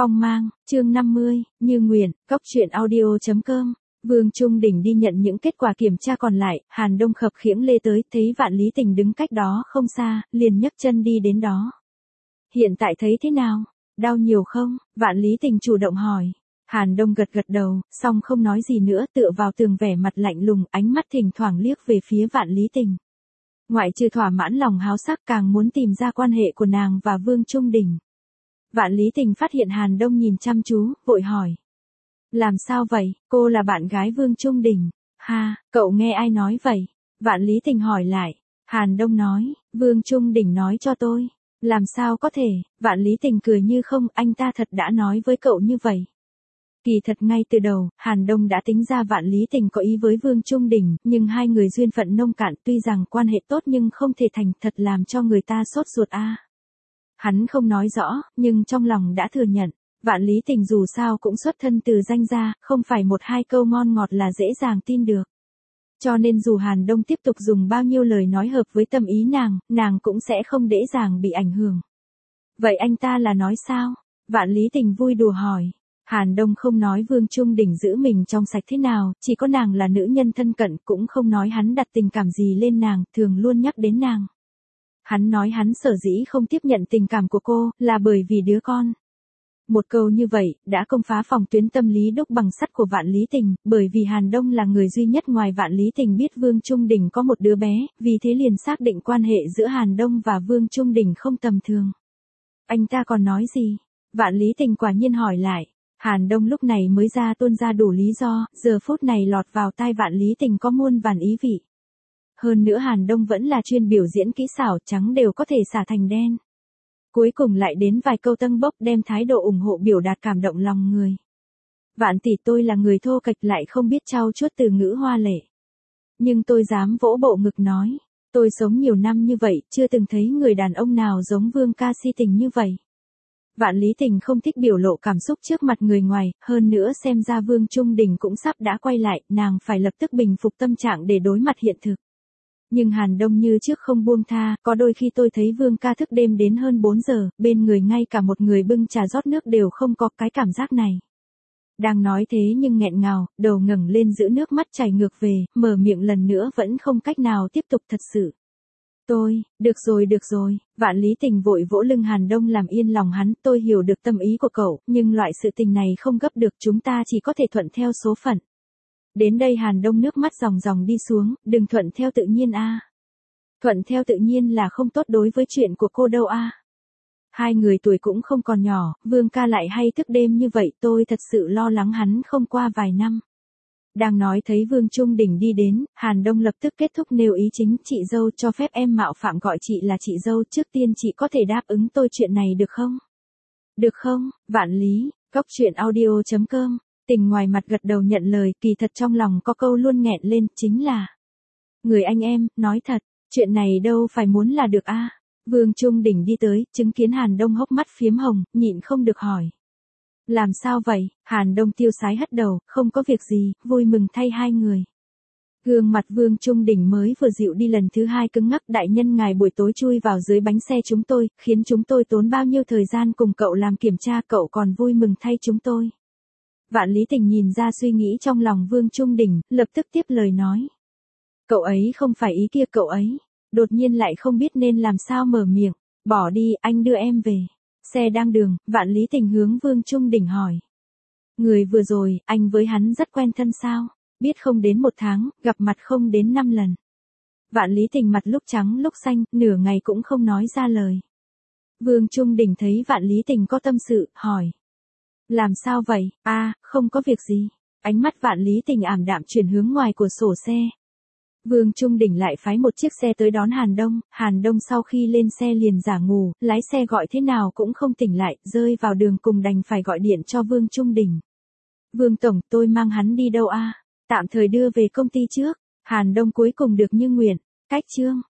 Phong mang, chương 50, như nguyện, cóc truyện audio.com. Vương Trung Đình đi nhận những kết quả kiểm tra còn lại, Hàn Đông khập khiễng lê tới, thấy Vạn Lý Tình đứng cách đó không xa, liền nhấc chân đi đến đó. Hiện tại thấy thế nào? Đau nhiều không? Vạn Lý Tình chủ động hỏi. Hàn Đông gật gật đầu, xong không nói gì nữa, tựa vào tường vẻ mặt lạnh lùng, ánh mắt thỉnh thoảng liếc về phía Vạn Lý Tình. Ngoại trừ thỏa mãn lòng háo sắc, càng muốn tìm ra quan hệ của nàng và Vương Trung Đình. Vạn Lý Tình phát hiện Hàn Đông nhìn chăm chú, vội hỏi. Làm sao vậy, cô là bạn gái Vương Trung Đình? Ha, cậu nghe ai nói vậy? Vạn Lý Tình hỏi lại. Hàn Đông nói, Vương Trung Đình nói cho tôi. Làm sao có thể? Vạn Lý Tình cười như không, anh ta thật đã nói với cậu như vậy. Kỳ thật ngay từ đầu, Hàn Đông đã tính ra Vạn Lý Tình có ý với Vương Trung Đình, nhưng hai người duyên phận nông cạn, tuy rằng quan hệ tốt nhưng không thể thành, thật làm cho người ta sốt ruột a. Hắn không nói rõ, nhưng trong lòng đã thừa nhận, Vạn Lý Tình dù sao cũng xuất thân từ danh gia, không phải một hai câu ngon ngọt là dễ dàng tin được. Cho nên dù Hàn Đông tiếp tục dùng bao nhiêu lời nói hợp với tâm ý nàng cũng sẽ không dễ dàng bị ảnh hưởng. Vậy anh ta là nói sao? Vạn Lý Tình vui đùa hỏi. Hàn Đông không nói Vương Trung Đình giữ mình trong sạch thế nào, chỉ có nàng là nữ nhân thân cận, cũng không nói hắn đặt tình cảm gì lên nàng, thường luôn nhắc đến nàng. Hắn nói hắn sở dĩ không tiếp nhận tình cảm của cô, là bởi vì đứa con. Một câu như vậy, đã công phá phòng tuyến tâm lý đúc bằng sắt của Vạn Lý Tình, bởi vì Hàn Đông là người duy nhất ngoài Vạn Lý Tình biết Vương Trung Đình có một đứa bé, vì thế liền xác định quan hệ giữa Hàn Đông và Vương Trung Đình không tầm thường. Anh ta còn nói gì? Vạn Lý Tình quả nhiên hỏi lại. Hàn Đông lúc này mới tuôn ra đủ lý do, giờ phút này lọt vào tai Vạn Lý Tình có muôn vàn ý vị. Hơn nữa Hàn Đông vẫn là chuyên biểu diễn kỹ xảo, trắng đều có thể xả thành đen. Cuối cùng lại đến vài câu tâng bốc đem thái độ ủng hộ biểu đạt cảm động lòng người. Vạn tỷ, tôi là người thô kệch lại không biết trau chuốt từ ngữ hoa lệ. Nhưng tôi dám vỗ bộ ngực nói, tôi sống nhiều năm như vậy, chưa từng thấy người đàn ông nào giống Vương ca si tình như vậy. Vạn Lý Tình không thích biểu lộ cảm xúc trước mặt người ngoài, hơn nữa xem ra Vương Trung Đình cũng sắp đã quay lại, nàng phải lập tức bình phục tâm trạng để đối mặt hiện thực. Nhưng Hàn Đông như trước không buông tha, có đôi khi tôi thấy Vương ca thức đêm đến hơn 4 giờ, bên người ngay cả một người bưng trà rót nước đều không có, cái cảm giác này. Đang nói thế nhưng nghẹn ngào, đầu ngẩng lên giữ nước mắt chảy ngược về, mở miệng lần nữa vẫn không cách nào tiếp tục thật sự. Được rồi, Vạn Lý Tình vội vỗ lưng Hàn Đông làm yên lòng hắn, tôi hiểu được tâm ý của cậu, nhưng loại sự tình này không gấp được, chúng ta chỉ có thể thuận theo số phận. Đến đây Hàn Đông nước mắt ròng ròng đi xuống, đừng thuận theo tự nhiên a. Thuận theo tự nhiên là không tốt đối với chuyện của cô đâu a. Hai người tuổi cũng không còn nhỏ, Vương ca lại hay thức đêm như vậy, tôi thật sự lo lắng hắn không qua vài năm. Đang nói thấy Vương Trung Đình đi đến, Hàn Đông lập tức kết thúc nêu ý chính, chị dâu cho phép em mạo phạm gọi chị là chị dâu, trước tiên chị có thể đáp ứng tôi chuyện này được không? Được không, Vạn Lý, cóc truyện audio.com. Tình ngoài mặt gật đầu nhận lời, kỳ thật trong lòng có câu luôn nghẹn lên, chính là người anh em, nói thật, chuyện này đâu phải muốn là được a. Vương Trung Đình đi tới, chứng kiến Hàn Đông hốc mắt phiếm hồng, nhịn không được hỏi. Làm sao vậy? Hàn Đông tiêu sái hất đầu, không có việc gì, vui mừng thay hai người. Gương mặt Vương Trung Đình mới vừa dịu đi lần thứ hai cứng ngắc, đại nhân ngài buổi tối chui vào dưới bánh xe chúng tôi, khiến chúng tôi tốn bao nhiêu thời gian cùng cậu làm kiểm tra, cậu còn vui mừng thay chúng tôi. Vạn Lý Tình nhìn ra suy nghĩ trong lòng Vương Trung Đình, lập tức tiếp lời nói. Cậu ấy không phải ý kia, cậu ấy đột nhiên lại không biết nên làm sao mở miệng. Bỏ đi, anh đưa em về. Xe đang đường, Vạn Lý Tình hướng Vương Trung Đình hỏi. Người vừa rồi, anh với hắn rất quen thân sao? Biết không đến 1 tháng, gặp mặt không đến 5 lần. Vạn Lý Tình mặt lúc trắng lúc xanh, nửa ngày cũng không nói ra lời. Vương Trung Đình thấy Vạn Lý Tình có tâm sự, hỏi. Làm sao vậy? Không có việc gì. Ánh mắt Vạn Lý Tình ảm đạm chuyển hướng ngoài cửa sổ xe. Vương Trung Đình lại phái một chiếc xe tới đón Hàn Đông sau khi lên xe liền giả ngủ, lái xe gọi thế nào cũng không tỉnh lại, rơi vào đường cùng đành phải gọi điện cho Vương Trung Đình. Vương Tổng, tôi mang hắn đi đâu a? Tạm thời đưa về công ty trước. Hàn Đông cuối cùng được như nguyện. Cách chương